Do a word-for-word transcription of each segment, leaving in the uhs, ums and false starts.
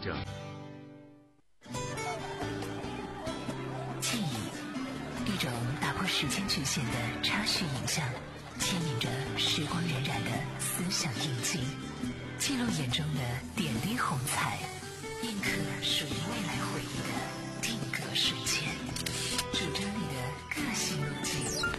证。 记忆，一种打破时间局限的插叙影像，牵引着时光荏苒的思想印记，记录眼中的点滴红彩，印刻属于未来回忆的定格瞬间，主张你的个性路径。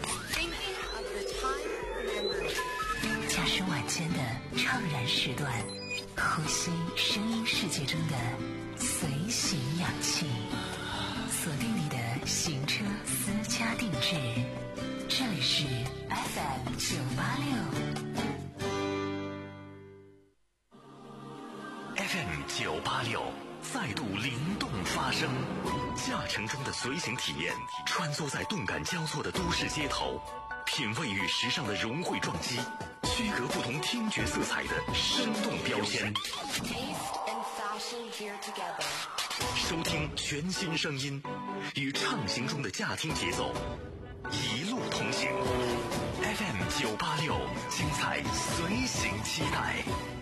驾驶晚间的怅然时段，呼吸声音世界中的随行氧气，锁定你的行车私家定制。这里是 F M 九八六 F M 九八六再度灵动发声，驾乘中的随行体验，穿梭在动感交错的都市街头，品味与时尚的融汇撞击，区隔不同听觉色彩的生动标签，收听全新声音，与畅行中的驾听节奏一路同行。 F M 九八六，精彩随行期待。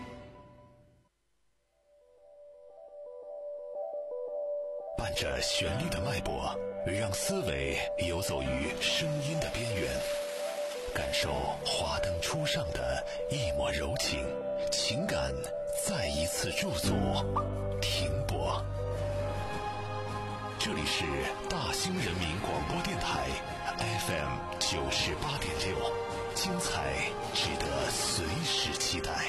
伴着旋律的脉搏，让思维游走于声音的边缘，感受华灯初上的一抹柔情，情感再一次驻足停泊。这里是大兴人民广播电台 F M 九十八点六，精彩值得随时期待。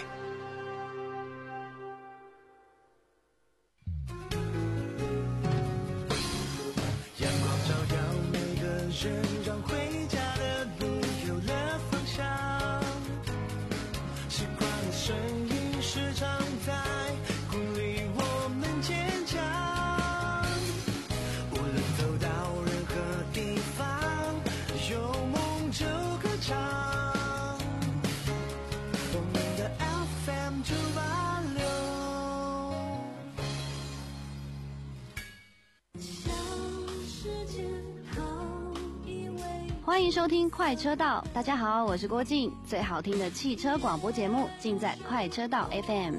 阳光照耀每个人，让回家的路有了方向。习惯的声音时常在鼓励我们坚强。无论走到任何地方，有梦就歌唱。我们的 F M 九八六。 欢迎收听快车道，大家好，我是郭静，最好听的汽车广播节目尽在快车道 F M。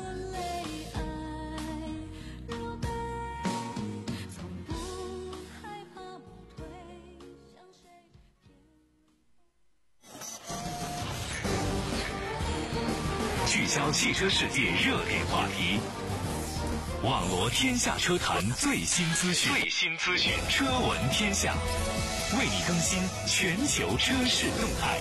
聚焦汽车世界热点话题，网罗天下车坛最新资讯，最新资讯，车闻天下，为你更新全球车市动态。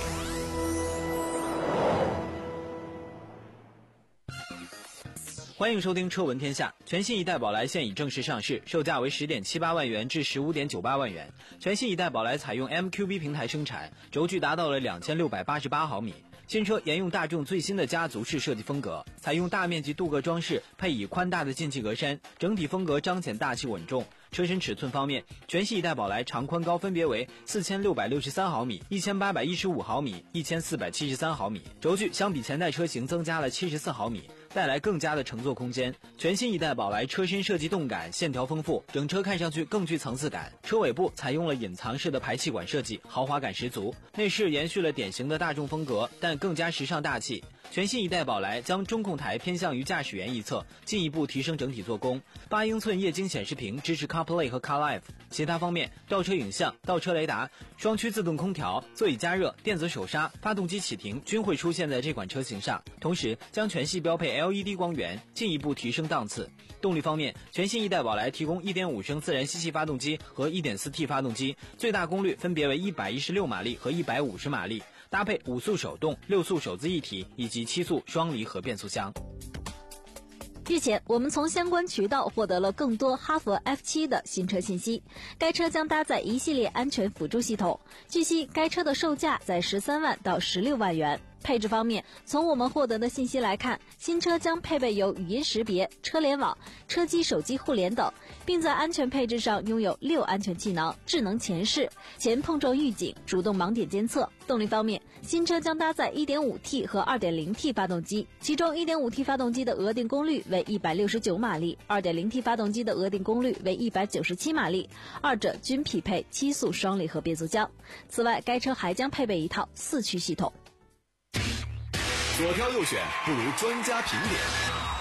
欢迎收听车闻天下。全新一代宝来现已正式上市，售价为 十点七八万元至 十五点九八万元。全新一代宝来采用 M Q B 平台生产，轴距达到了两千六百八十八毫米。新车沿用大众最新的家族式设计风格，采用大面积镀铬装饰，配以宽大的进气格栅，整体风格彰显大气稳重。车身尺寸方面，全新一代宝来长宽高分别为四千六百六十三毫米、一千八百一十五毫米、一千四百七十三毫米，轴距相比前代车型增加了七十四毫米，带来更加的乘坐空间。全新一代宝来车身设计动感，线条丰富，整车看上去更具层次感。车尾部采用了隐藏式的排气管设计，豪华感十足。内饰延续了典型的大众风格，但更加时尚大气。全新一代宝来将中控台偏向于驾驶员一侧，进一步提升整体做工。八英寸液晶显示屏支持 CarPlay 和 CarLife。其他方面，倒车影像、倒车雷达、双区自动空调、座椅加热、电子手刹、发动机启停均会出现在这款车型上，同时将全系标配 L E D 光源，进一步提升档次。动力方面，全新一代宝来提供 一点五升自然吸气发动机和 一点四 T 发动机，最大功率分别为一百一十六马力和一百五十马力，搭配五速手动、六速手自一体以及七速双离合变速箱。 日前，我们从相关渠道获得了更多哈弗 F 七 的新车信息。该车将搭载一系列安全辅助系统。据悉，该车的售价在十三万到十六万元。配置方面，从我们获得的信息来看，新车将配备有语音识别、车联网、车机手机互联等，并在安全配置上拥有六安全气囊、智能前视、前碰撞预警、主动盲点监测。动力方面，新车将搭载 一点五 T 和 二点零 T 发动机，其中 一点五 T 发动机的额定功率为一百六十九马力， 二点零 T 发动机的额定功率为一百九十七马力，二者均匹配七速双离合变速箱。此外，该车还将配备一套四驱系统。 左挑右选不如专家评点，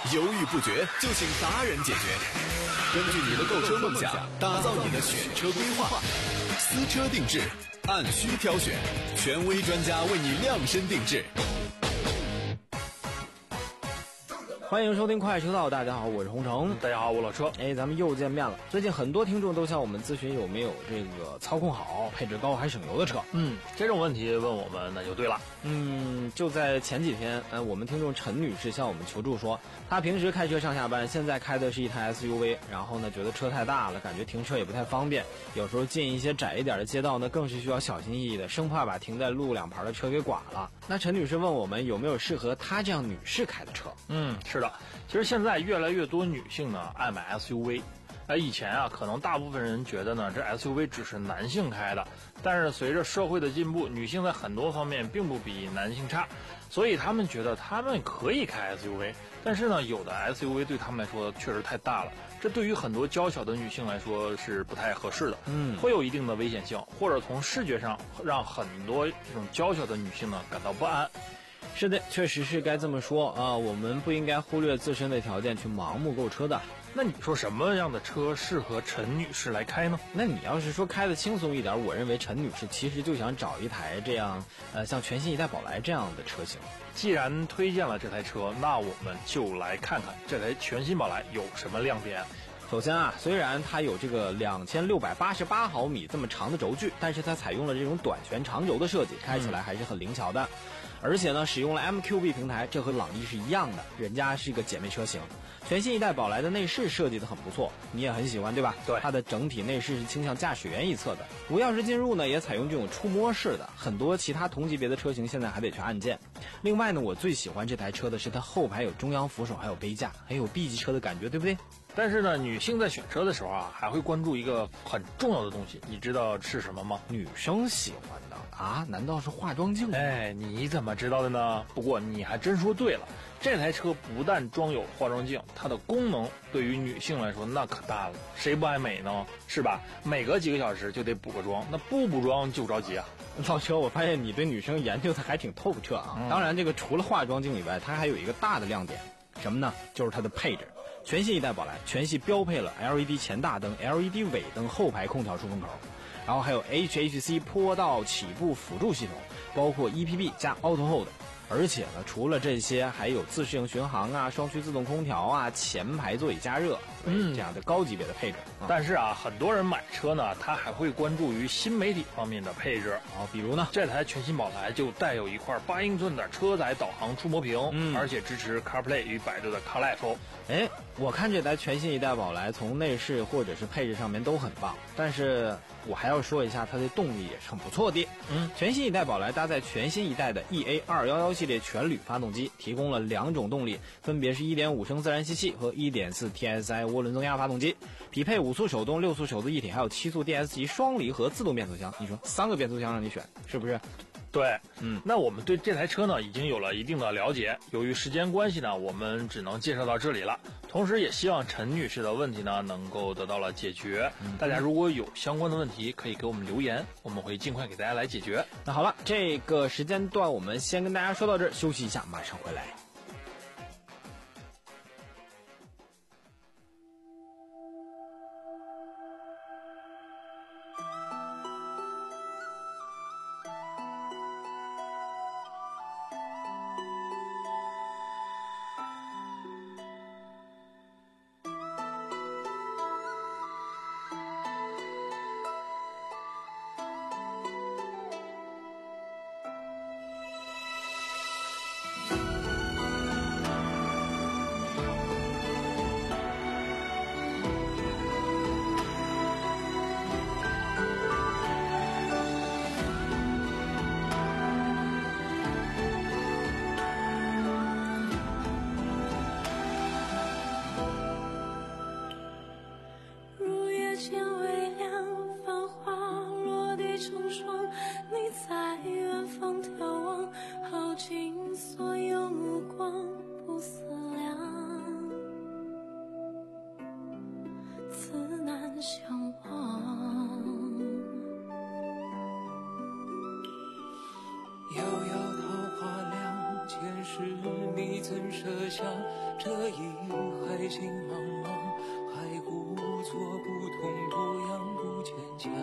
犹豫不决就请达人解决。根据你的购车梦想，打造你的选车规划，私车定制，按需挑选，权威专家为你量身定制。 欢迎收听快车道，大家好，我是洪城。 大家好，我老车。 哎，咱们又见面了。最近很多听众都向我们咨询有没有这个操控好、配置高还省油的车。 嗯，这种问题问我们那就对了。 嗯，就在前几天，呃，我们听众陈女士向我们求助说，她平时开车上下班，现在开的是一台 S U V， 然后呢，觉得车太大了，感觉停车也不太方便，有时候进一些窄一点的街道呢，更是需要小心翼翼的，生怕把停在路两旁的车给剐了。那陈女士问我们有没有适合她这样女士开的车？ 嗯，是的，其实现在越来越多女性呢爱买 S U V。而以前啊，可能大部分人觉得呢，这 S U V 只是男性开的，但是随着社会的进步，女性在很多方面并不比男性差，所以他们觉得他们可以开 S U V。但是呢，有的 S U V 对他们来说确实太大了，这对于很多娇小的女性来说是不太合适的， 嗯， 会有一定的危险性，或者从视觉上让很多这种娇小的女性呢感到不安。 是的，确实是该这么说啊，我们不应该忽略自身的条件去盲目购车的。 那你说什么样的车适合陈女士来开呢？ 那你要是说开的轻松一点，我认为陈女士其实就想找一台这样，呃，像全新一代宝来这样的车型。 既然推荐了这台车，那我们就来看看这台全新宝来有什么亮点。 首先啊，虽然它有这个两千六百八十八毫米这么长的轴距，但是它采用了这种短悬长轴的设计，开起来还是很灵巧的。嗯、而且呢，使用了 M Q B 平台，这和朗逸是一样的，人家是一个姐妹车型。全新一代宝来的内饰设计的很不错，你也很喜欢对吧？ 对， 它的整体内饰是倾向驾驶员一侧的，无钥匙进入呢也采用这种触摸式的，很多其他同级别的车型现在还得去按键。另外呢，我最喜欢这台车的是它后排有中央扶手，还有杯架，很有 B 级车的感觉，对不对？ 但是呢，女性在选车的时候啊，还会关注一个很重要的东西，你知道是什么吗？ 女生喜欢的啊？难道是化妆镜？ 哎，你怎么知道的呢？不过你还真说对了，这台车不但装有化妆镜，它的功能对于女性来说那可大了，谁不爱美呢？是吧？每隔几个小时就得补个妆，那不补妆就着急啊。 老车，我发现你对女生研究的还挺透彻啊。嗯、当然，这个除了化妆镜以外，它还有一个大的亮点，什么呢？就是它的配置。全新一代宝来全系标配了 L E D 前大灯、L E D 尾灯、后排空调出风口，然后还有 H H C 坡道起步辅助系统，包括 E P B 加 Auto Hold。而且呢，除了这些，还有自适应巡航啊、双区自动空调啊、前排座椅加热，嗯，这样的高级别的配置。 嗯、但是啊，很多人买车呢，他还会关注于新媒体方面的配置啊，比如呢， 这台全新宝来就带有一块八英寸的车载导航触摸屏，嗯，而且支持 CarPlay 与百度的 CarLife。 哎，我看这台全新一代宝来从内饰或者是配置上面都很棒，但是我还要说一下它的动力也是很不错的。嗯，全新一代宝来搭载全新一代的 E A 二一一系列全铝发动机，提供了两种动力，分别是 一点五 升自然吸气和 一点四 T S I 涡轮增压发动机，匹配五速手动、六速手自一体，还有七速 D S 级双离合自动变速箱。你说三个变速箱让你选，是不是？ 对，嗯，那我们对这台车呢已经有了一定的了解。由于时间关系呢，我们只能介绍到这里了。同时，也希望陈女士的问题呢能够得到了解决。嗯、大家如果有相关的问题，可以给我们留言，我们会尽快给大家来解决。 那好了，这个时间段我们先跟大家说到这儿，休息一下，马上回来。 遥遥桃花凉，前世你曾设下这一海情茫茫，还故作不痛不痒不坚强，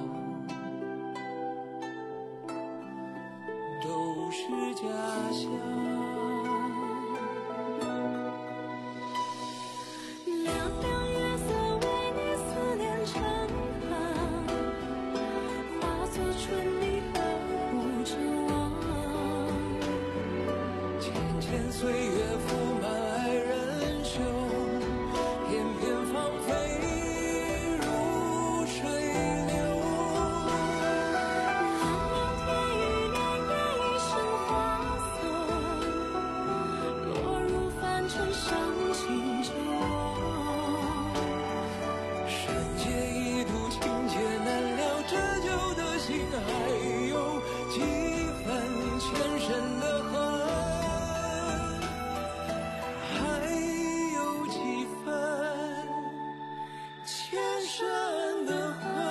都是假象。 凉凉月色为你思念成行，化作春泥呵护着我。 浅浅岁月覆满爱人袖，片片芳菲如水流。 茫茫天与年月一生花色，落入凡尘伤心着我。 山界一度情劫难料，折旧的心还有几分前生的恨，还有几分前生的恨。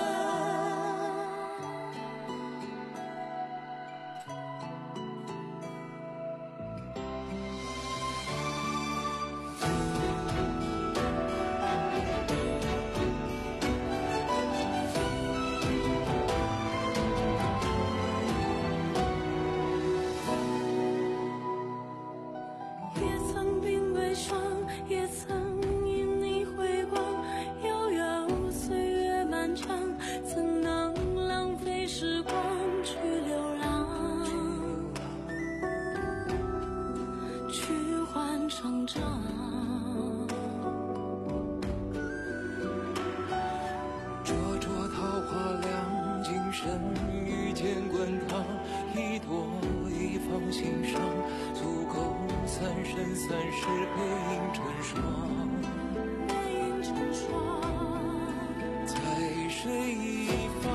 也曾鬓微霜，也曾因你回光，悠悠岁月漫长，怎能浪费时光去流浪，去换成长。 灼灼桃花凉，今生遇见滚烫，一朵一放心上，足够三生三世背影成双。 背影成双， 在水一方，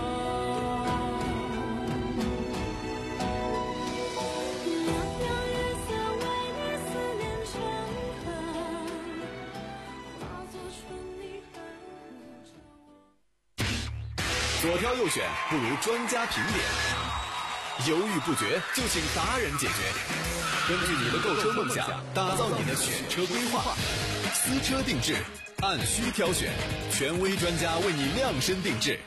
凉凉月色为你思念成河，化作春泥呵护着我。 左挑右选不如专家评点，犹豫不决就请达人解决。根据你的购车梦想，打造你的选车规划，私车定制，按需挑选，权威专家为你量身定制。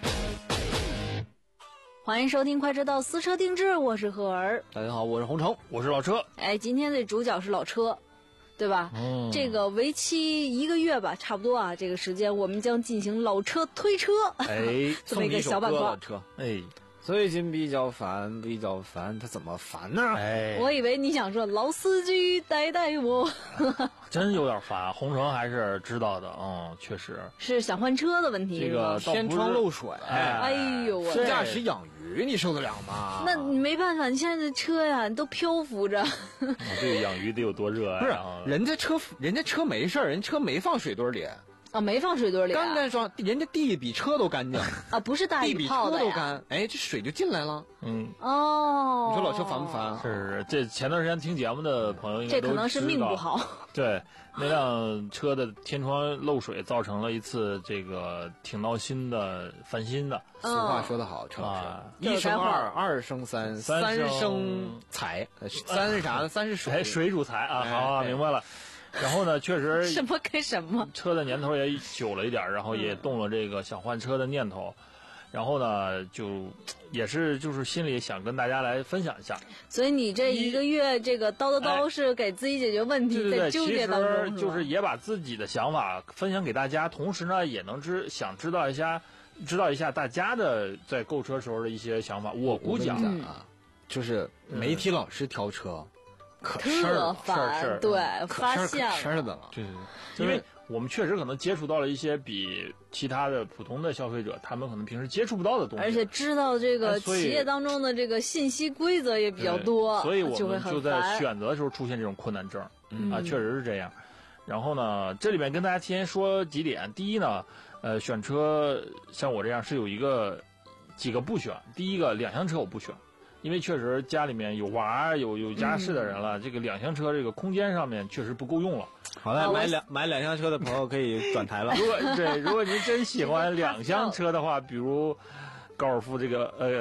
欢迎收听快车道私车定制，我是何儿。 大家好，我是洪城。 我是老车。 哎，今天的主角是老车，对吧？ 嗯， 这个为期一个月吧，差不多啊，这个时间我们将进行老车推车， 哎， 这么一个小板块。 车， 哎， 最近比较烦，比较烦，他怎么烦呢？ 哎， 我以为你想说老司机带带我， 真有点烦。洪城还是知道的，嗯，确实是想换车的问题。 这个是吧天窗漏水， 哎呦我副驾驶养鱼，你受得了吗？ 那你没办法，你现在的车呀，你都漂浮着。 我这个养鱼得有多热爱不是啊！ 人家车，人家车没事儿，人车没放水堆里， 啊，没放水堆里、啊， 干干爽，人家地比车都干净啊，不是大地比雨泡的呀。 车都干，哎，这水就进来了。 嗯， 哦， 你说老车烦不烦？ 是这前段时间听节目的朋友应该这都可能是命不好。 对，那辆车的天窗漏水，造成了一次这个挺闹心的烦心的。 俗话说得好，陈老师， 啊一生二，二生三， 三生三生财，呃三是啥呢？三是水， 哎，水主财啊，好啊， 哎明白了。然后呢，确实什么跟什么， 车的年头也久了一点，然后也动了这个想换车的念头。然后呢，就也是就是心里想跟大家来分享一下。 所以你这一个月这个叨叨叨是给自己解决问题， 对对对， 在纠结当中， 其实就是也把自己的想法分享给大家，同时呢，也能知想知道一下，知道一下大家的在购车时候的一些想法。我估计啊， 啊，就是媒体老师挑车，可事儿特了， 烦， 事儿对， 可事儿发现可事儿的了。 对对对，因为我们确实可能接触到了一些比其他的普通的消费者，他们可能平时接触不到的东西， 而且知道这个哎所以企业当中的这个信息规则也比较多， 所以我就会很们就在烦。 选择的时候出现这种困难症、 嗯啊，确实是这样。然后呢，这里面跟大家提前说几点。第一呢，呃，选车像我这样是有一个几个不选。第一个，两厢车我不选，因为确实家里面有娃有有家室的人了， 嗯、 这个两厢车这个空间上面确实不够用了。 好了，买两买两厢车的朋友可以转台了。 如果对，如果您真喜欢两厢车的话，比如高尔夫这个呃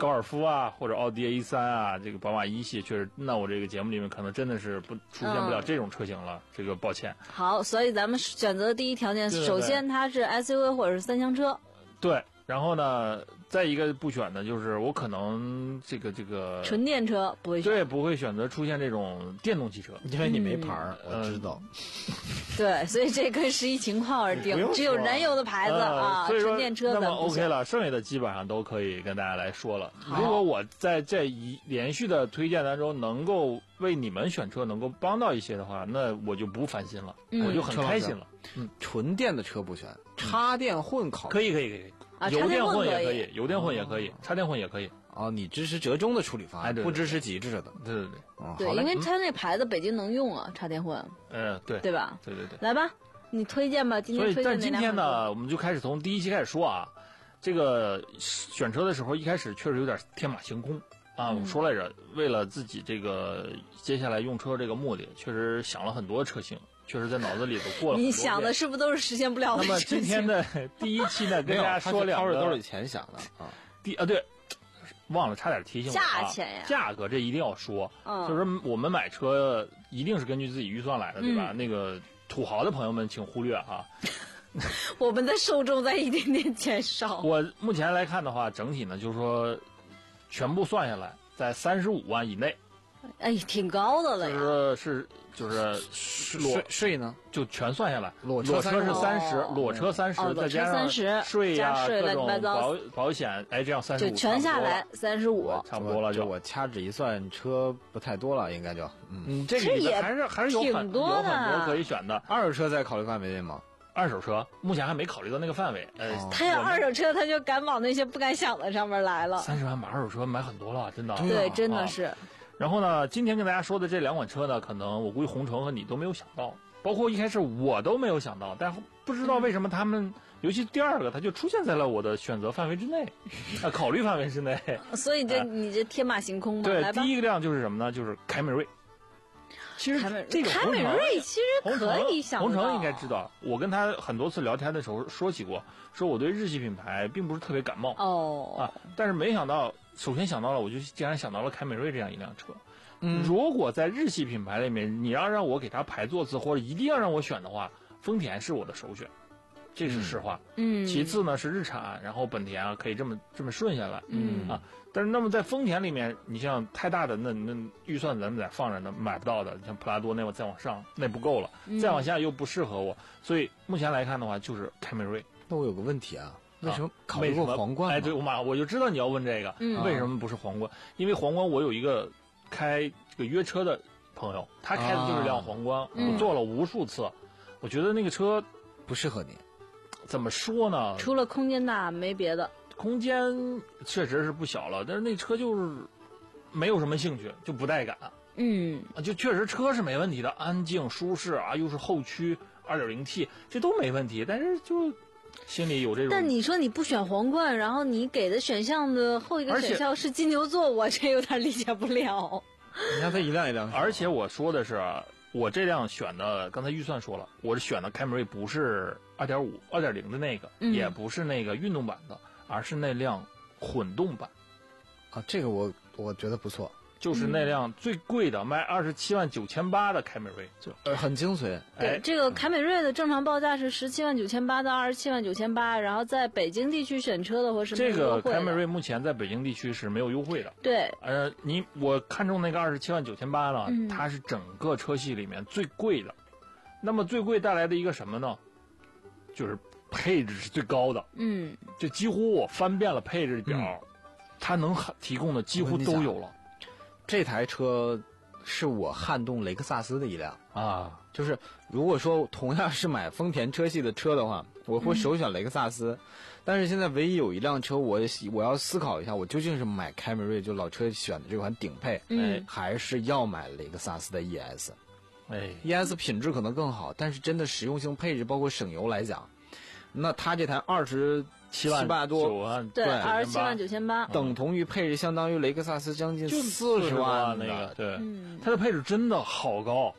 高尔夫啊，或者奥迪 A 三啊，这个宝马一系，确实，那我这个节目里面可能真的是不出现不了这种车型了，嗯、这个抱歉。 好，所以咱们选择的第一条件， 对对对， 首先它是 S U V 或者是三厢车。 对，然后呢，再一个不选的就是我可能这个这个纯电车不会选， 对，不会选择出现这种电动汽车， 因为你没牌儿、 嗯， 我知道。 对，所以这跟实际情况而定，只有燃油的牌子、 呃、 啊， 所以说纯电车那么咱不 OK 了，剩下的基本上都可以跟大家来说了。如果我在这一连续的推荐当中能够为你们选车能够帮到一些的话，那我就不烦心了， 嗯、 我就很开心了。 嗯，纯电的车不选，插电混考可以可以可以。 啊， 油电混也可以，油电混也可以，哦、插电混也可以。 哦，你支持折中的处理方案， 哎、对对对， 不支持极致的。 对对对， 哦、 对，因为它那牌子北京能用啊，插电混。 嗯，对， 对吧？ 对对对。 来吧，你推荐吧，今天推荐所以，但今天呢，我们就开始从第一期开始说啊，这个选车的时候，一开始确实有点天马行空啊。我说来着，为了自己这个接下来用车这个目的，确实想了很多车型。确实在脑子里都过了。 你想的是不是都是实现不了的？ 那么今天的第一期呢，跟大家说两个， 掏着兜里钱想的啊。 第啊对，忘了差点提醒我价钱呀， 价格这一定要说， 嗯、 就是我们买车一定是根据自己预算来的，对吧？ 嗯、 那个土豪的朋友们请忽略啊。 我们的受众在一点点减少。 我目前来看的话，整体呢就是说，全部算下来在三十五万以内。 哎，挺高的了呀。 就是是就是税税呢， 就全算下来， 裸车是三十， 哦、 裸车三十， 哦、 再加上税呀、各种保保险，哎，这样三十五， 就全下来三十五， 差不多了。就我掐指一算，车不太多了，应该就嗯，这个里面还是还是有很多有很多可以选的。 二手车在考虑范围内吗？ 二手车目前还没考虑到那个范围。呃， 哦、他要二手车，他就敢往那些不敢想的上面来了。 三十万买二手车买很多了，真的。 对，真的是。 然后呢，今天跟大家说的这两款车呢，可能我估计红城和你都没有想到，包括一开始我都没有想到，但不知道为什么他们，嗯、尤其第二个，它就出现在了我的选择范围之内，啊，考虑范围之内。 所以这、呃、你这天马行空嘛。 对，第一个辆就是什么呢？就是凯美瑞。其实这个凯美瑞其实可以想到， 红城应该知道，我跟他很多次聊天的时候说起过，说我对日系品牌并不是特别感冒哦啊，但是没想到，首先想到了，我就竟然想到了凯美瑞这样一辆车。 嗯， 如果在日系品牌里面，你要让我给它排座次，或者一定要让我选的话，丰田是我的首选，这是实话。 嗯， 其次呢是日产，然后本田啊，可以这么这么顺下来。 嗯啊，但是那么在丰田里面，你像太大的那那预算咱们在放着呢，买不到的，像普拉多那我再往上那不够了， 嗯、 再往下又不适合我，所以目前来看的话就是凯美瑞。 那我有个问题啊。为什么考虑过皇冠？ 哎，对，我马上我就知道你要问这个， 嗯、 为什么不是皇冠？因为皇冠我有一个开这个约车的朋友，他开的就是辆皇冠， 啊、 我坐了无数次，嗯、我觉得那个车不适合你。 怎么说呢？ 除了空间大，没别的。 空间确实是不小了，但是那车就是没有什么兴趣，就不带感。 嗯， 就确实车是没问题的，安静舒适啊，又是后驱 二点零 T， 这都没问题，但是就。心里有这种， 但你说你不选皇冠，然后你给的选项的后一个选项是金牛座，我这有点理解不了。 你看它一辆一辆， 而且我说的是，我这辆选的，刚才预算说了，我是选的凯美瑞不是 二点五、二点零 的那个， 嗯、 也不是那个运动版的，而是那辆混动版。 啊，这个我我觉得不错。 就是那辆最贵的，嗯、卖二十七万九千八的凯美瑞， 就呃很精髓。 对， 哎、 这个凯美瑞的正常报价是十七万九千八到二十七万九千八，然后在北京地区选车的话是没有优惠的。 这个凯美瑞目前在北京地区是没有优惠的。 对， 呃，你我看中那个二十七万九千八呢， 嗯、 它是整个车系里面最贵的。那么最贵带来的一个什么呢？就是配置是最高的。 嗯， 就几乎我翻遍了配置表， 嗯、 它能提供的几乎都有了。 这台车是我撼动雷克萨斯的一辆啊， 就是如果说同样是买丰田车系的车的话，我会首选雷克萨斯。嗯、但是现在唯一有一辆车我我要思考一下，我究竟是买凯美瑞就老车选的这款顶配， 嗯， 还是要买雷克萨斯的 E S。 哎 ，E S 品质可能更好，但是真的实用性、配置包括省油来讲，那它这台二十七万多， 对，二十七万九千八， 等同于配置相当于雷克萨斯将近四十万那个，对， 嗯、 它的配置真的好高。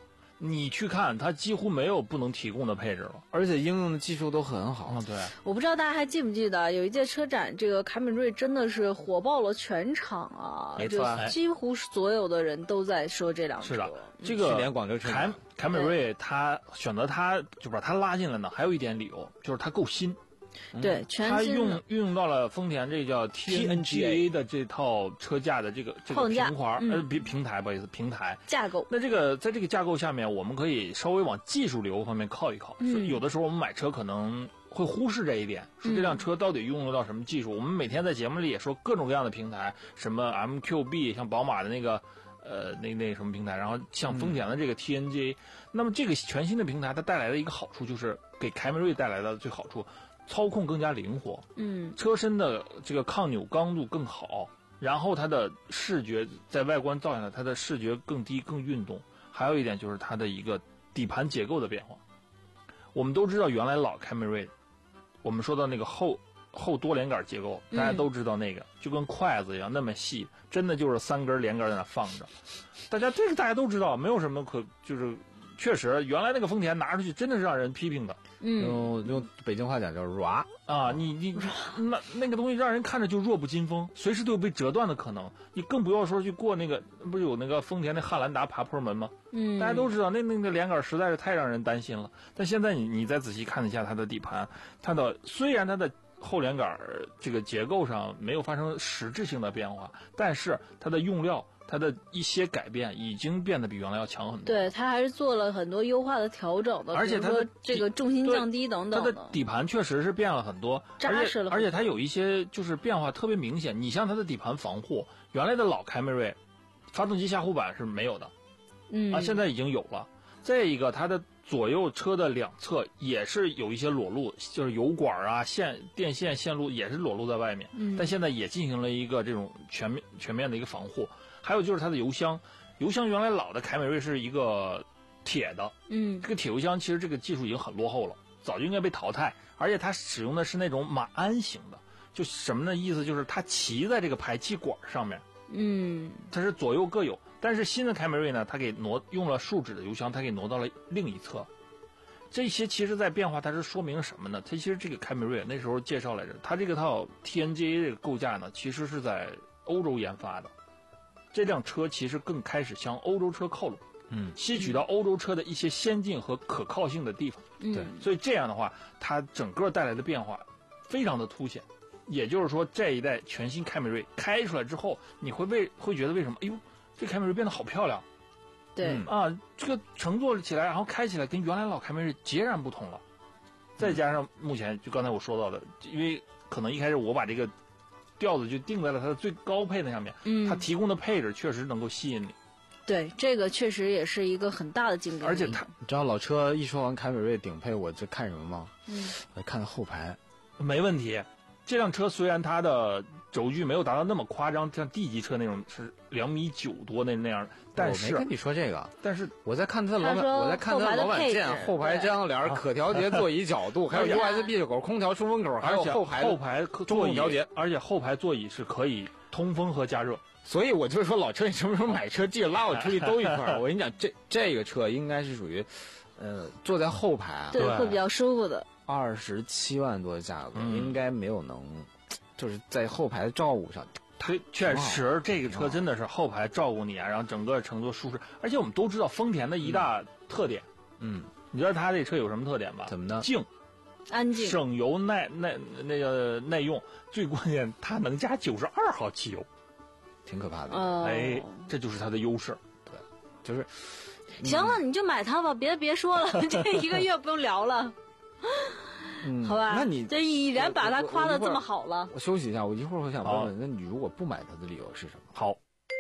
你去看它几乎没有不能提供的配置了， 而且应用的技术都很好。 嗯，对。 我不知道大家还记不记得，有一届车展，这个凯美瑞真的是火爆了全场啊！ 没错， 就几乎所有的人都在说这辆车。 是的，这个去年广州车凯凯美瑞它选择它就把它拉进来呢，还有一点理由就是它够新。 对，全它新的用运用到了丰田这个叫 T N G A 的这套车架的这个这个平环、嗯、呃平平台，不好意思，平台架构。 那这个在这个架构下面，我们可以稍微往技术流方面靠一靠。嗯、有的时候我们买车可能会忽视这一点，说这辆车到底运用到什么技术。嗯、我们每天在节目里也说各种各样的平台，什么 M Q B， 像宝马的那个呃那那什么平台，然后像丰田的这个 T N G A，、嗯、那么这个全新的平台它带来的一个好处就是给凯美瑞带来的最好处。操控更加灵活， 嗯， 车身的这个抗扭刚度更好，然后它的视觉在外观造下来，它的视觉更低更运动。还有一点就是它的一个底盘结构的变化。我们都知道原来老凯美瑞，我们说到那个后后多连杆结构，大家都知道那个、嗯、就跟筷子一样那么细，真的就是三根连杆在那放着。大家这个大家都知道，没有什么可就是。确实，原来那个丰田拿出去真的是让人批评的。 嗯， 用用北京话讲叫软啊，你你那那个东西让人看着就弱不禁风，随时都有被折断的可能。你更不要说去过那个，不是有那个丰田的汉兰达爬坡门吗？ 嗯， 大家都知道那那个连杆实在是太让人担心了。但现在你你再仔细看一下它的底盘，它的虽然它的后连杆这个结构上没有发生实质性的变化，但是它的用料。它的一些改变已经变得比原来要强很多。 对，它还是做了很多优化的调整的， 而且它的这个重心降低等等的。它的底盘确实是变了很多， 扎实了。 而且它有一些就是变化特别明显。你像它的底盘防护，原来的老凯美瑞，发动机下护板是没有的， 嗯， 啊，现在已经有了。再一个，它的左右车的两侧也是有一些裸露，就是油管啊、线、电线线路也是裸露在外面。 嗯， 但现在也进行了一个这种全面全面的一个防护。还有就是它的油箱，油箱原来老的凯美瑞是一个铁的， 嗯， 这个铁油箱其实这个技术已经很落后了，早就应该被淘汰。而且它使用的是那种马鞍型的，就什么呢？意思就是它骑在这个排气管上面， 嗯， 它是左右各有。但是新的凯美瑞呢，它给挪用了树脂的油箱，它给挪到了另一侧。这些其实在变化，它是说明什么呢？它其实这个凯美瑞那时候介绍来着，它这个套 T N G A 这个构架呢，其实是在欧洲研发的。这辆车其实更开始向欧洲车靠拢， 嗯， 吸取到欧洲车的一些先进和可靠性的地方， 嗯， 对，所以这样的话，它整个带来的变化非常的凸显。也就是说，这一代全新凯美瑞开出来之后，你会为会觉得为什么？哎呦，这凯美瑞变得好漂亮， 对、 嗯、啊，这个乘坐起来，然后开起来跟原来老凯美瑞截然不同了。再加上目前就刚才我说到的，因为可能一开始我把这个调子就定在了它的最高配的上面， 嗯， 它提供的配置确实能够吸引你。 对，这个确实也是一个很大的竞争力。 而且它， 你知道老车一说完凯美瑞顶配，我这看什么吗？ 嗯， 我看后排， 没问题。这辆车虽然它的轴距没有达到那么夸张，像 D 级车那种是两米九多那那样，但是我没跟你说这个， 但是我在看它的老板，我在看它的老板键，后排遮阳帘、可调节座椅角度，还有 U S B 口、空调出风口，还有后排后排座椅调节， 而且后排座椅是可以通风和加热。 所以我就说老车，你什么时候买车，记得拉我出去兜一圈。我跟你讲，这这个车应该是属于，呃，坐在后排， 对，会比较舒服的。 二十七万多的价格， 嗯、 应该没有能，就是在后排的照顾上。 对，确实这个车真的是后排照顾你啊，然后整个乘坐舒适。而且我们都知道丰田的一大特点， 嗯， 你知道它这车有什么特点吗？ 怎么呢？ 静。 安静， 省油耐耐那个耐用，最关键它能加九十二号汽油， 挺可怕的。 哦、 哎，这就是它的优势。 对，就是、 嗯、行了，你就买它吧，别别说了，这一个月不用聊了。 嗯， 好吧， 那你这已然把它夸得这么好了。 我休息一下，我一会儿我想问问，那你如果不买它的理由是什么？ 好，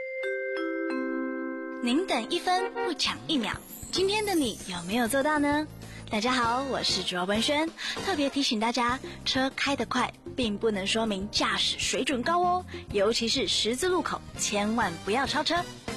您等一分不抢一秒，今天的你有没有做到呢？大家好，我是卓文萱，特别提醒大家，车开得快并不能说明驾驶水准高哦，尤其是十字路口，千万不要超车。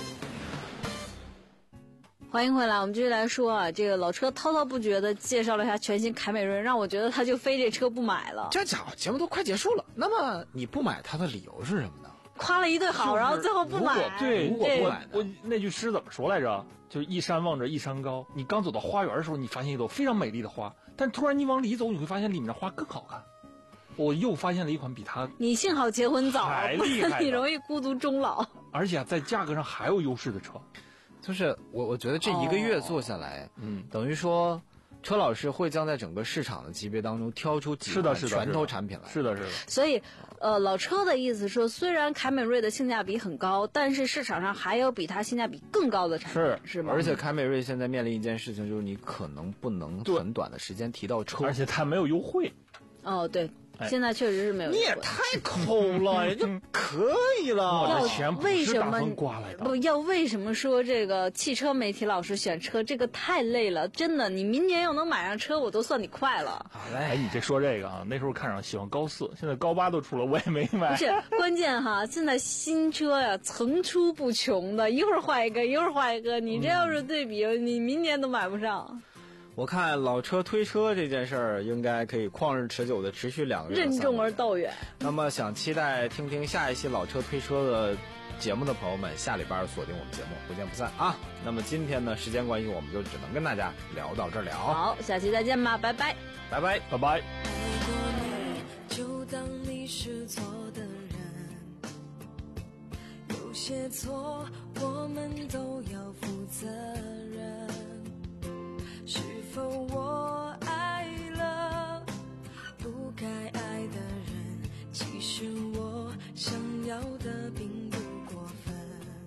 欢迎回来，我们继续来说啊，这个老车滔滔不绝的介绍了一下全新凯美瑞，让我觉得他就非这车不买了。 这家伙节目都快结束了，那么你不买它的理由是什么呢？ 夸了一顿好，然后最后不买。 对， 如果不买呢我我那句诗怎么说来着？就是一山望着一山高。你刚走到花园的时候，你发现一朵非常美丽的花，但突然你往里走，你会发现里面的花更好看。我又发现了一款比它你幸好结婚早， 还不厉害的然你容易孤独终老。 而且在价格上还有优势的车。 就是我我觉得这一个月做下来， 嗯， 等于说车老师会将在整个市场的级别当中挑出几款是的是的拳头产品来。 是的是的。 所以，呃，老车的意思说，虽然凯美瑞的性价比很高，但是市场上还有比它性价比更高的产品， 是是吗？ 而且凯美瑞现在面临一件事情，就是你可能不能很短的时间提到车， 而且它没有优惠。 哦，对。 哎、 现在确实是没有。 你也太抠了，也就可以了。 我的钱不是打算刮来的。 不要为什么说这个汽车媒体老师选车这个太累了？真的，你明年要能买上车，我都算你快了。 好嘞， 哎，你这说这个啊，那时候看上喜欢高四，现在高八都出了，我也没买。 不是关键哈，现在新车呀层出不穷的，一会儿换一个，一会儿换一个，你这要是对比，嗯、你明年都买不上。 我看老车推车这件事儿应该可以旷日持久的持续两个月， 任重而道远。 那么想期待听听下一期老车推车的节目的朋友们，下礼拜锁定我们节目，不见不散啊！那么今天呢，时间关系，我们就只能跟大家聊到这儿了。 好，下期再见吧，拜拜， 拜拜， 拜拜。 爱过你，就当你是错的人，有些错我们都要负责任。是否我爱了不该爱的人？其实我想要的并不过分。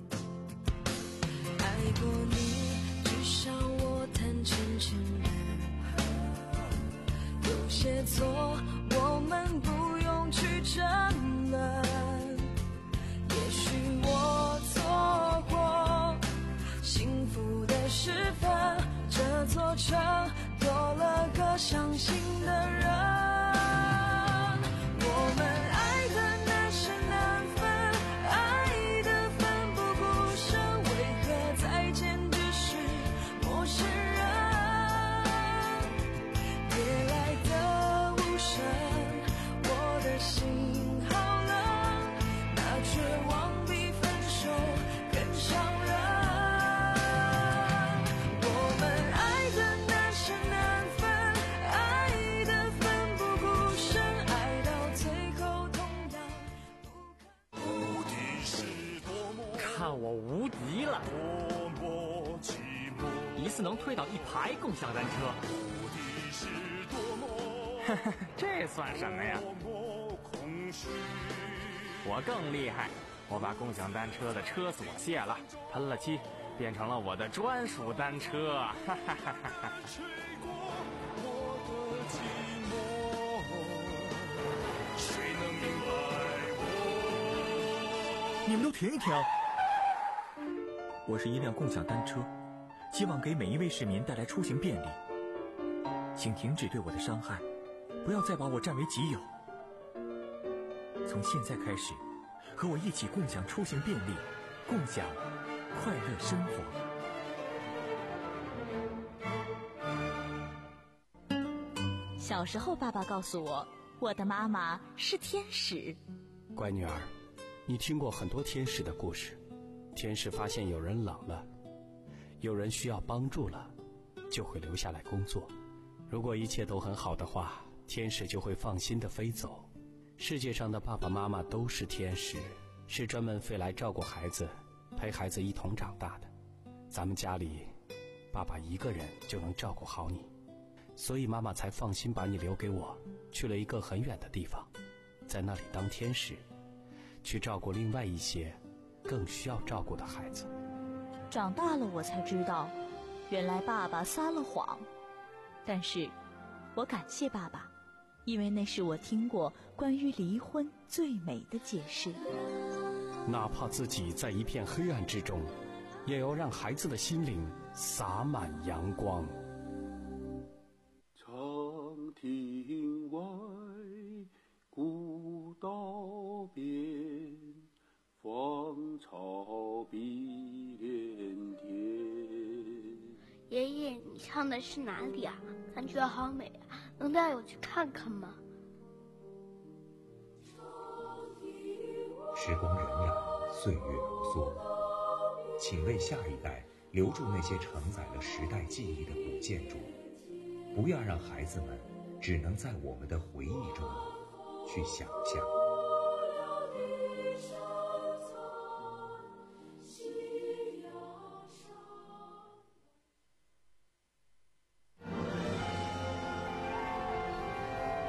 爱过你，至少我坦诚承认，有些错我们不用去争论。也许我错过幸福的时分，这座城多了个伤心的人。我们爱的难舍难分，爱的奋不顾身，为何再见只是陌生人？夜来的无声，我的心好冷，那绝望比分手更伤人。 看我无敌了！一次能推倒一排共享单车，呵呵，这算什么呀？我更厉害，我把共享单车的车锁卸了，喷了漆，变成了我的专属单车。哈哈哈哈哈！ 你们都停一停！我是一辆共享单车，希望给每一位市民带来出行便利。请停止对我的伤害，不要再把我占为己有。从现在开始，和我一起共享出行便利，共享快乐生活。小时候，爸爸告诉我，我的妈妈是天使。 乖女儿，你听过很多天使的故事。天使发现有人冷了，有人需要帮助了，就会留下来工作。如果一切都很好的话，天使就会放心地飞走。世界上的爸爸妈妈都是天使，是专门飞来照顾孩子，陪孩子一同长大的。咱们家里，爸爸一个人就能照顾好你，所以妈妈才放心把你留给我，去了一个很远的地方，在那里当天使，去照顾另外一些更需要照顾的孩子。 长大了我才知道，原来爸爸撒了谎，但是我感谢爸爸，因为那是我听过关于离婚最美的解释。 哪怕自己在一片黑暗之中，也要让孩子的心灵洒满阳光。 长亭外，古道边，芳草碧连天。 爷爷，你唱的是哪里啊？感觉好美啊，能带我去看看吗？ 时时光荏苒，岁月如梭，请为下一代留住那些承载了时代记忆的古建筑，不要让孩子们只能在我们的回忆中去想象。